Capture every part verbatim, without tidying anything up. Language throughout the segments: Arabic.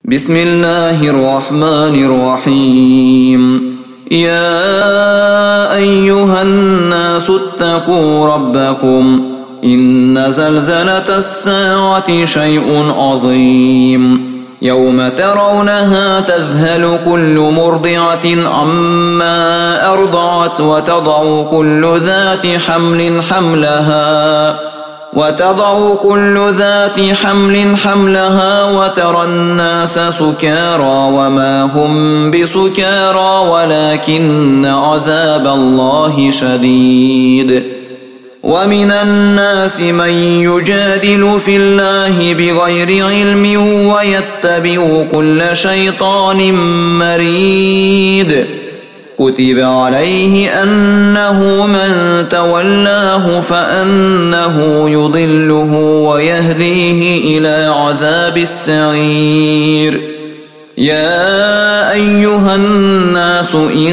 بسم الله الرحمن الرحيم. يا أيها الناس اتقوا ربكم إن زلزلة الساعة شيء عظيم يوم ترونها تذهل كل مرضعة عما أرضعت وتضع كل ذات حمل حملها وتضع كل ذات حمل حملها وترى الناس سكارى وما هم بسكارى ولكن عذاب الله شديد. ومن الناس من يجادل في الله بغير علم ويتبع كل شيطان مريد. كتب عليه أنه من تولاه فأنه يضله ويهديه إلى عذاب السعير. يا أيها الناس إن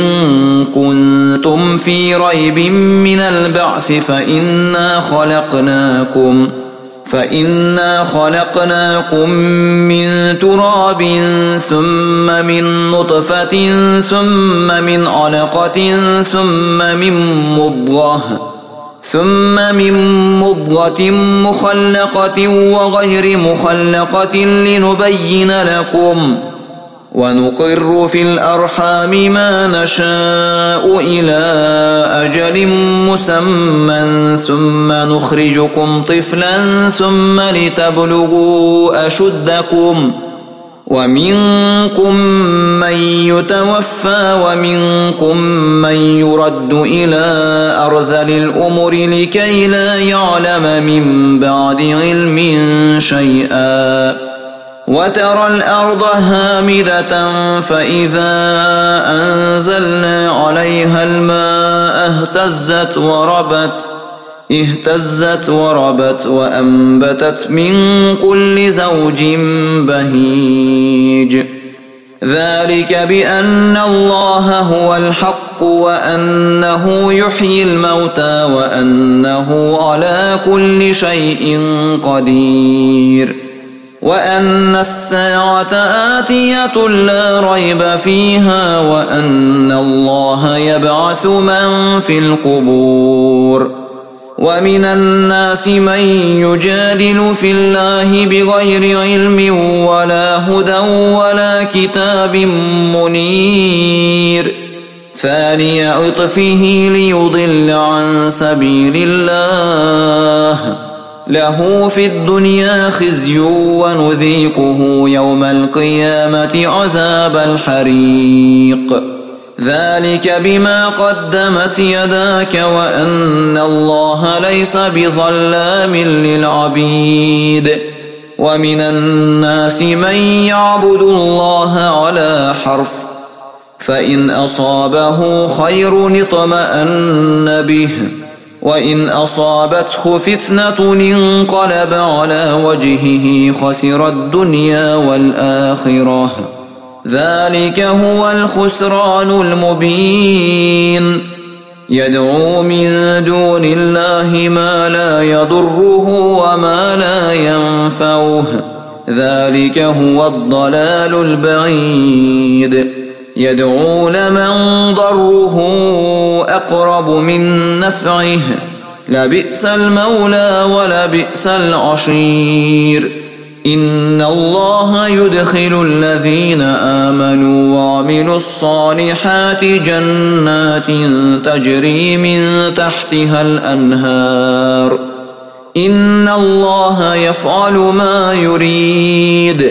كنتم في ريب من البعث فإنا خلقناكم فإنا خلقناكم من تراب ثم من نطفة ثم من علقة ثم من مضغة ثم من مضغة مخلقة وغير مخلقة لنبين لكم ونقر في الأرحام ما نشاء إلى أجل مسمى ثم نخرجكم طفلا ثم لتبلغوا أشدكم ومنكم من يتوفى ومنكم من يرد إلى أرذل الأمور لكي لا يعلم من بعد علم شيئا. وترى الأرض هامدة فإذا أنزلنا عليها الماء اهتزت وربت اهتزت وربت وأنبتت من كل زوج بهيج. ذلك بأن الله هو الحق وأنه يحيي الموتى وأنه على كل شيء قدير وأن الساعة آتية لا ريب فيها وأن الله يبعث من في القبور. ومن الناس من يجادل في الله بغير علم ولا هدى ولا كتاب منير ثاني عطفه ليضل عن سبيل الله له في الدنيا خزي ونذيقه يوم القيامة عذاب الحريق. ذلك بما قدمت يداك وأن الله ليس بظلام للعبيد. ومن الناس من يعبد الله على حرف فإن أصابه خير اطمأن به وإن أصابته فتنة انقلب على وجهه خسر الدنيا والآخرة. ذلك هو الخسران المبين. يدعو من دون الله ما لا يضره وما لا ينفعه ذلك هو الضلال البعيد. يدعو لمن ضره أقرب من نفعه لبئس المولى ولبئس العشير. إن الله يدخل الذين آمنوا وعملوا الصالحات جنات تجري من تحتها الأنهار. إن الله يفعل ما يريد.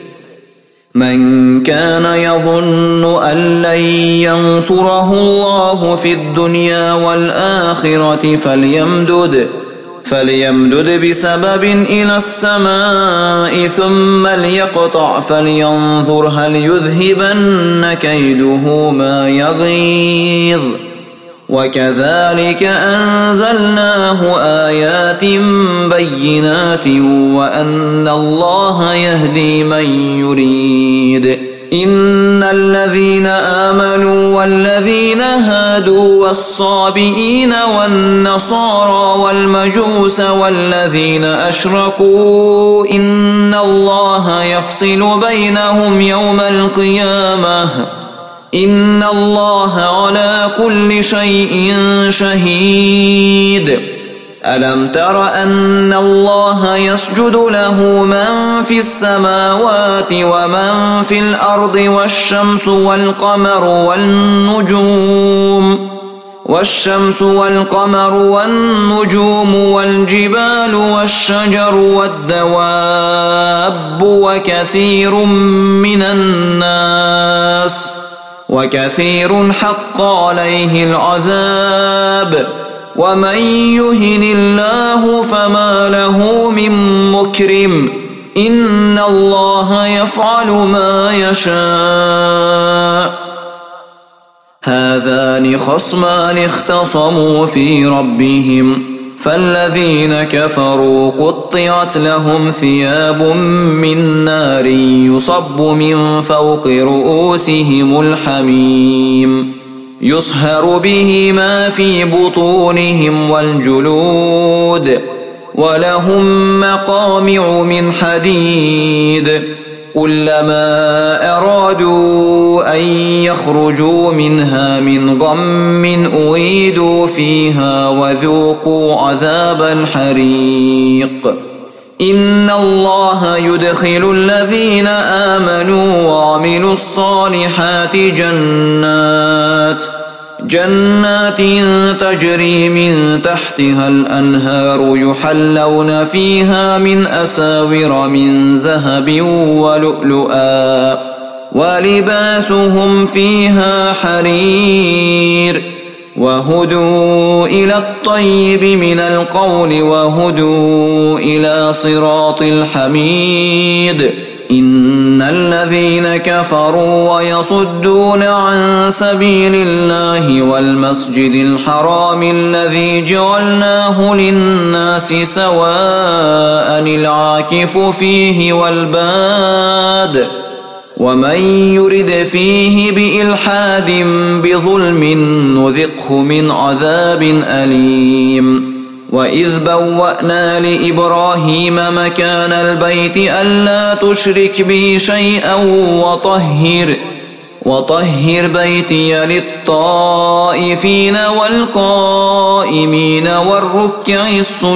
من كان يظن أن لن ينصره الله في الدنيا والآخرة فليمدد فليمدد بسبب إلى السماء ثم ليقطع فلينظر هل يذهبن كيده ما يغيظ. وكذلك أنزلناه آيات بينات وأن الله يهدي من يريد. إن الذين آمنوا والذين هادوا هادوا والصابئين والنصارى والمجوس والذين أشركوا إن الله يفصل بينهم يوم القيامة إن الله على كل شيء شهيد ألم تر أن الله يسجد له من في السماوات ومن في الأرض والشمس والقمر والنجوم والشمس والقمر والنجوم والجبال والشجر والدواب وكثير من الناس وكثير حق عليه العذاب ومن يهن الله فما له من مكرم إن الله يفعل ما يشاء هذان خصمان اختصموا في ربهم فالذين كفروا قطعت لهم ثياب من نار يصب من فوق رؤوسهم الحميم يصهر به ما في بطونهم والجلود ولهم مقامع من حديد كلما أرادوا أن يخرجوا منها من غم أعيدوا فيها وذوقوا عذاب الحريق إن الله يدخل الذين آمنوا وعملوا الصالحات جنات جنات تجري من تحتها الأنهار يحلون فيها من أساور من ذهب ولؤلؤا ولباسهم فيها حرير وهدوا إلى الطيب من القول وهدوا إلى صراط الحميد إن الذين كفروا ويصدون عن سبيل الله والمسجد الحرام الذي جعلناه للناس سواء العاكف فيه والباد ومن يرد فيه بإلحاد بظلم نذقه من عذاب أليم وإذ بوأنا لإبراهيم مكان البيت ألا تشرك بي شيئا وطهر وطهر بيتي للطائفين والقائمين والركع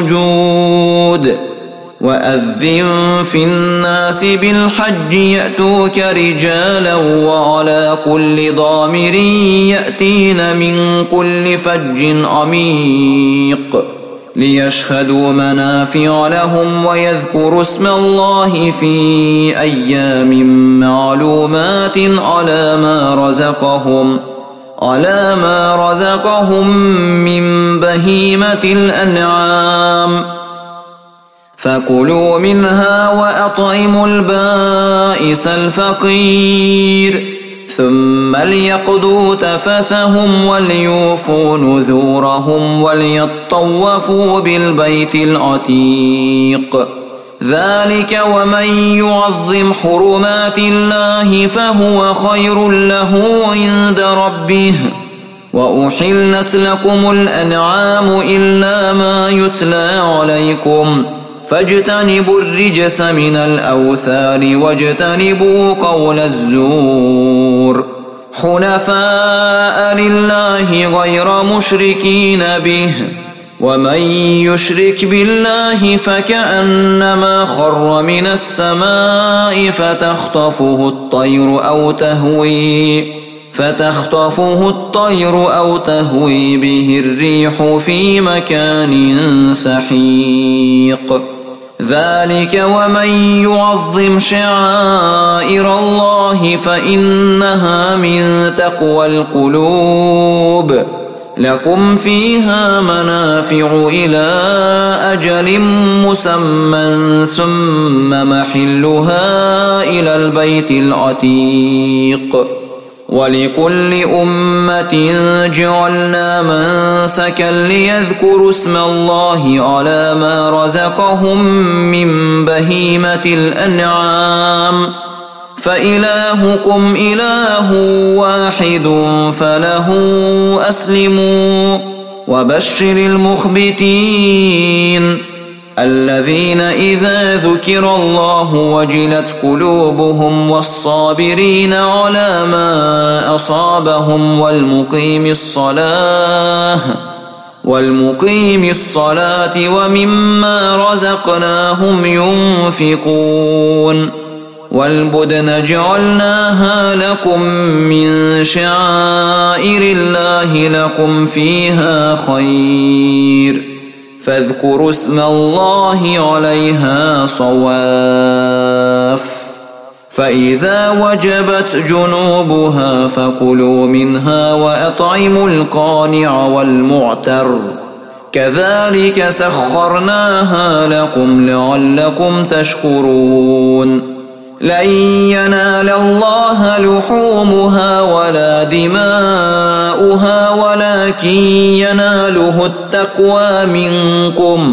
السجود وأذن في الناس بالحج يأتوك رجالا وعلى كل ضامر يأتين من كل فج عميق ليشهدوا منافع لهم ويذكروا اسم الله في أيام معلومات على ما رزقهم على ما رزقهم من بهيمة الأنعام فكلوا منها وأطعموا البائس الفقير ثم ليقضوا تفثهم وليوفوا نذورهم وليطوفوا بالبيت العتيق ذلك ومن يعظم حرمات الله فهو خير له عند ربه وأحلت لكم الأنعام إلا ما يتلى عليكم فاجتنبوا الرجس من الأوثان واجتنبوا قول الزور حنفاء لله غير مشركين به ومن يشرك بالله فكأنما خر من السماء فتخطفه الطير أو تهوي فتخطفه الطير أو تهوي به الريح في مكان سحيق ذلك ومن يعظم شعائر الله فإنها من تقوى القلوب لكم فيها منافع إلى أجل مسمى ثم محلها إلى البيت العتيق ولكل أمة جعلنا منسكا ليذكروا اسم الله على ما رزقهم من بهيمة الأنعام فإلهكم إله واحد فله أسلموا وبشر المخبتين الذين إذا ذكر الله وجلت قلوبهم والصابرين على ما أصابهم والمقيم الصلاة والمقيم الصلاة ومما رزقناهم ينفقون والبدن جعلناها لكم من شعائر الله لكم فيها خير فاذكروا اسم الله عليها صواف فإذا وجبت جنوبها فكلوا منها وأطعموا القانع والمعتر كذلك سخرناها لكم لعلكم تشكرون لن ينال الله لحومها ولا دماؤها ولكن يناله التقوى منكم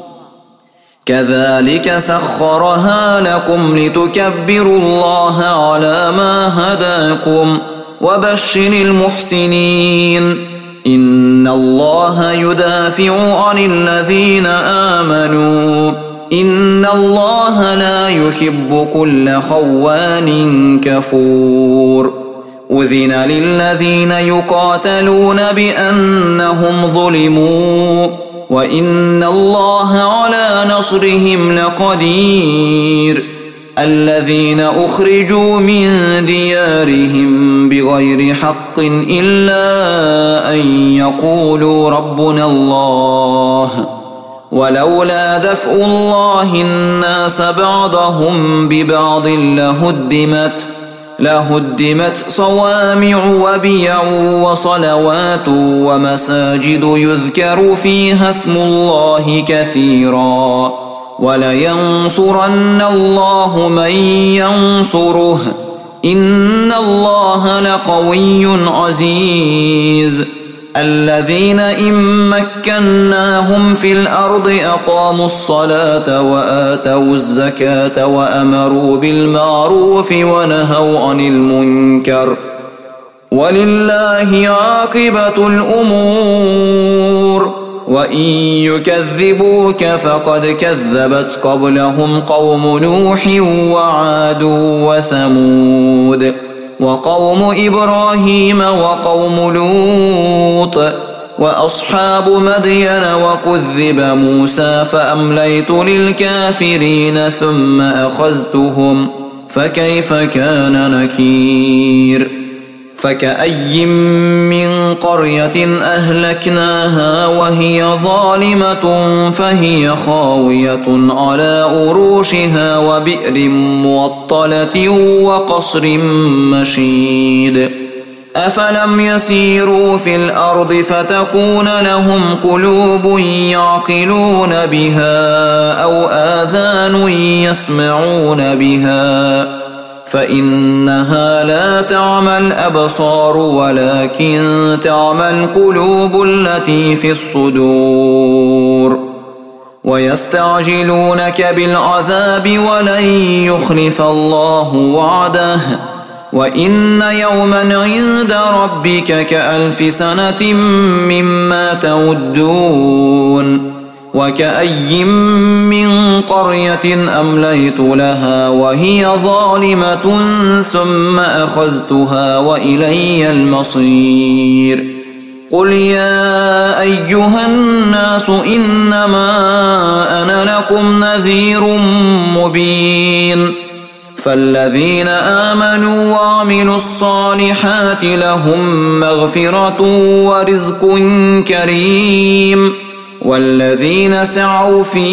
كذلك سخرها لكم لتكبروا الله على ما هداكم وبشر المحسنين إن الله يدافع عن الذين آمنوا إن الله لا يحب كل خوان كفور أذن للذين يقاتلون بأنهم ظلموا وإن الله على نصرهم لقدير الذين أخرجوا من ديارهم بغير حق إلا أن يقولوا ربنا الله ولولا دفع الله الناس بعضهم ببعض لهدمت لهدمت صوامع وبيع وصلوات ومساجد يذكر فيها اسم الله كثيرا ولينصرن الله من ينصره إن الله لقوي عزيز الذين إن مكناهم في الأرض أقاموا الصلاة وآتوا الزكاة وأمروا بالمعروف ونهوا عن المنكر ولله عاقبة الأمور وإن يكذبوك فقد كذبت قبلهم قوم نوح وعاد وثمود وقوم إبراهيم وقوم لوط وأصحاب مدين وكذب موسى فأمليت للكافرين ثم أخذتهم فكيف كان نكير فكأي من قرية أهلكناها وهي ظالمة فهي خاوية على أروشها وبئر معطلة وقصر مشيد أفلم يسيروا في الأرض فتكون لهم قلوب يعقلون بها أو آذان يسمعون بها فإنها لا تعمى الأبصار ولكن تعمى القلوب التي في الصدور ويستعجلونك بالعذاب ولن يخلف الله وعده وإن يوما عند ربك كألف سنة مما تعدون وكأي من قرية أمليت لها وهي ظالمة ثم أخذتها وإلي المصير قل يا أيها الناس إنما أنا لكم نذير مبين فالذين آمنوا وعملوا الصالحات لهم مغفرة ورزق كريم والذين سعوا في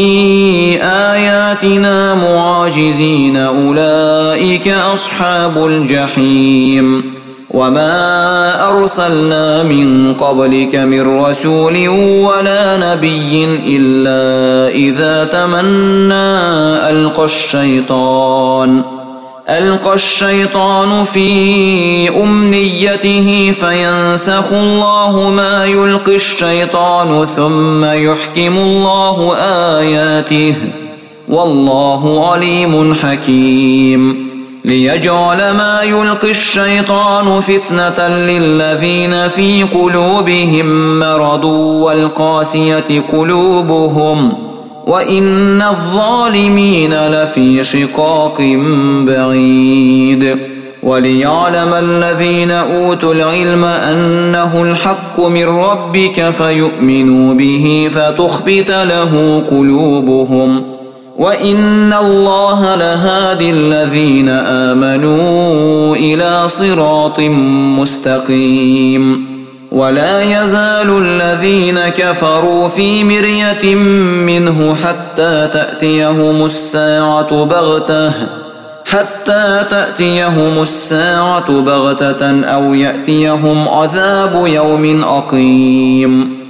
آياتنا معاجزين أولئك أصحاب الجحيم وما أرسلنا من قبلك من رسول ولا نبي إلا إذا تمنى ألقى الشيطان ألقى الشيطان في أمنيته فينسخ الله ما يلقي الشيطان ثم يحكم الله آياته والله عليم حكيم ليجعل ما يلقي الشيطان فتنة للذين في قلوبهم مرض والقاسية قلوبهم وإن الظالمين لفي شقاق بعيد وليعلم الذين أوتوا العلم أنه الحق من ربك فيؤمنوا به فتخبت له قلوبهم وإن الله لهادي الذين آمنوا إلى صراط مستقيم ولا يزال الذين كفروا في مرية منه حتى تأتيهم الساعة بغتة حتى تأتيهم الساعة بغتة أو يأتيهم عذاب يوم أقيم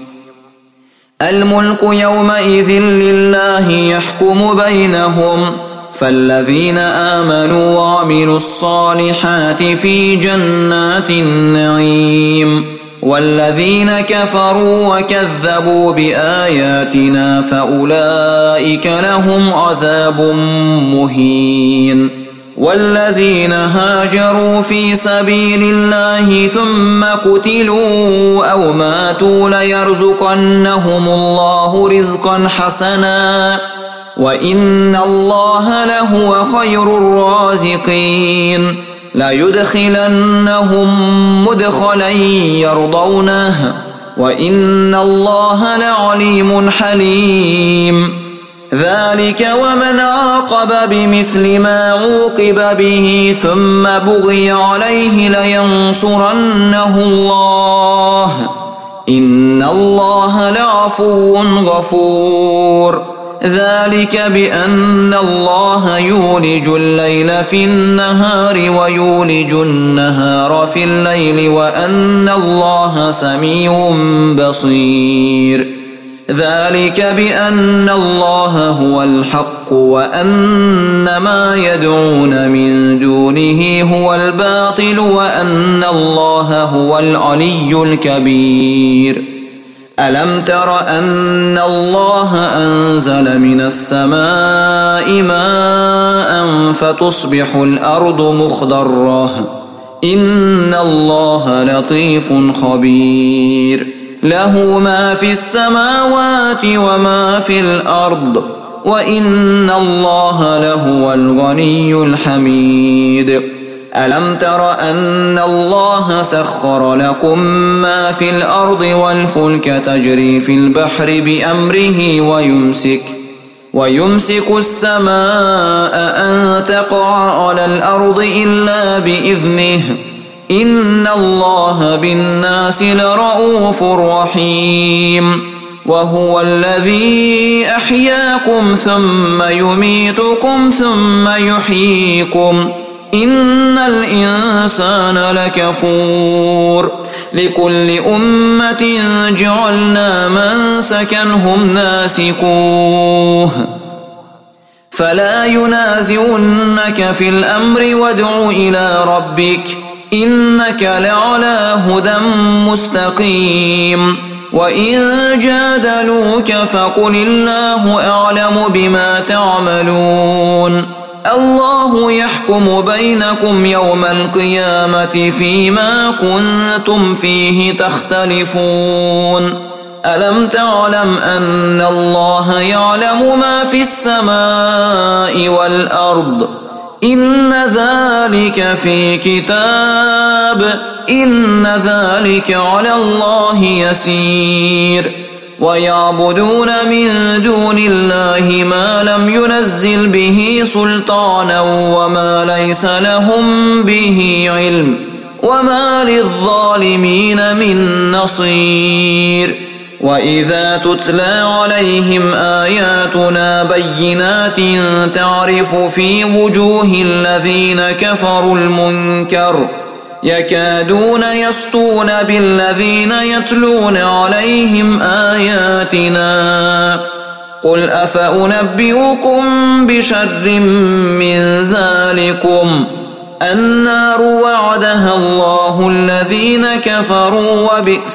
الملك يومئذ لله يحكم بينهم فالذين آمنوا وعملوا الصالحات في جنات النعيم والذين كفروا وكذبوا بآياتنا فأولئك لهم عذاب مهين والذين هاجروا في سبيل الله ثم قتلوا أو ماتوا ليرزقنهم الله رزقا حسنا وإن الله لهو خير الرازقين ليدخلنهم مدخلا يرضونه وإن الله لعليم حليم ذلك ومن عاقب بمثل ما عوقب به ثم بغي عليه لينصرنه الله إن الله لعفو غفور ذلك بأن الله يولج الليل في النهار ويولج النهار في الليل وأن الله سميع بصير ذلك بأن الله هو الحق وأن ما يدعون من دونه هو الباطل وأن الله هو العلي الكبير ألم تر أن الله أنزل من السماء ماء فتصبح الأرض مخضرة إن الله لطيف خبير له ما في السماوات وما في الأرض وإن الله لهو الغني الحميد ألم تر أن الله سخر لكم ما في الأرض والفلك تجري في البحر بأمره ويمسك ويمسك السماء أن تقع على الأرض إلا بإذنه إن الله بالناس لرؤوف رحيم وهو الذي أحياكم ثم يميتكم ثم يحييكم إن الإنسان لكفور لكل أمة جعلنا منسكا هم ناسكوه فلا ينازعنك في الأمر وادع إلى ربك إنك لعلى هدى مستقيم وإن جادلوك فقل الله أعلم بما تعملون الله يحكم بينكم يوم القيامة فيما كنتم فيه تختلفون ألم تعلم أن الله يعلم ما في السماء والأرض إن ذلك في كتاب إن ذلك على الله يسير ويعبدون من دون الله ما لم ينزل به سلطانا وما ليس لهم به علم وما للظالمين من نصير وإذا تتلى عليهم آياتنا بينات تعرف في وجوه الذين كفروا المنكر يكادون يسطون بالذين يتلون عليهم آياتنا قل أفأنبئكم بشر من ذلكم النار وعدها الله الذين كفروا وبئس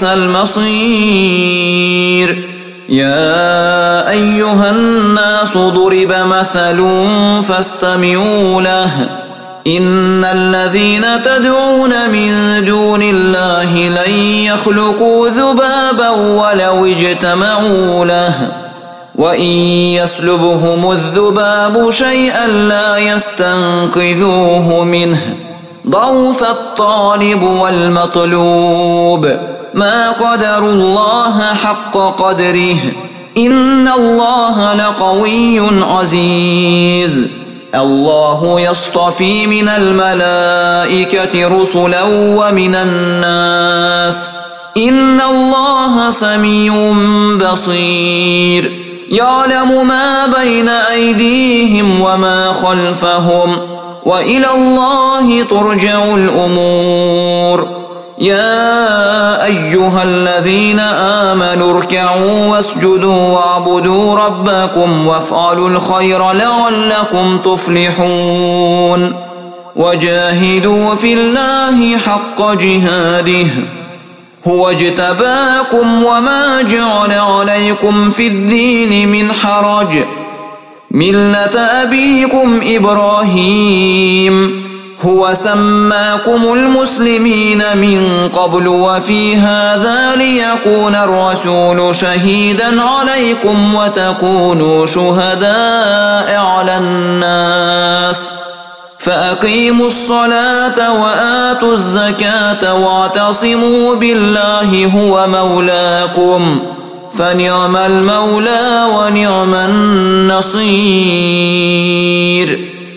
المصير يا أيها الناس ضرب مثل فاستمعوا له إن الذين تدعون من دون الله لن يخلقوا ذبابا ولو اجتمعوا له وإن يسلبهم الذباب شيئا لا يستنقذوه منه ضعف الطالب والمطلوب ما قدروا الله حق قدره إن الله لقوي عزيز الله يصطفي من الملائكة رسلا ومن الناس إن الله سميع بصير يعلم ما بين أيديهم وما خلفهم وإلى الله ترجع الأمور يا أيها الذين آمنوا اركعوا واسجدوا واعبدوا ربكم وافعلوا الخير لعلكم تفلحون وجاهدوا في الله حق جهاده هو اجتباكم وما جعل عليكم في الدين من حرج ملة أبيكم إبراهيم هو سماكم المسلمين من قبل وفي هذا ليكون الرسول شهيدا عليكم وتكونوا شهداء على الناس فأقيموا الصلاة وآتوا الزكاة واعتصموا بالله هو مولاكم فنعم المولى ونعم النصير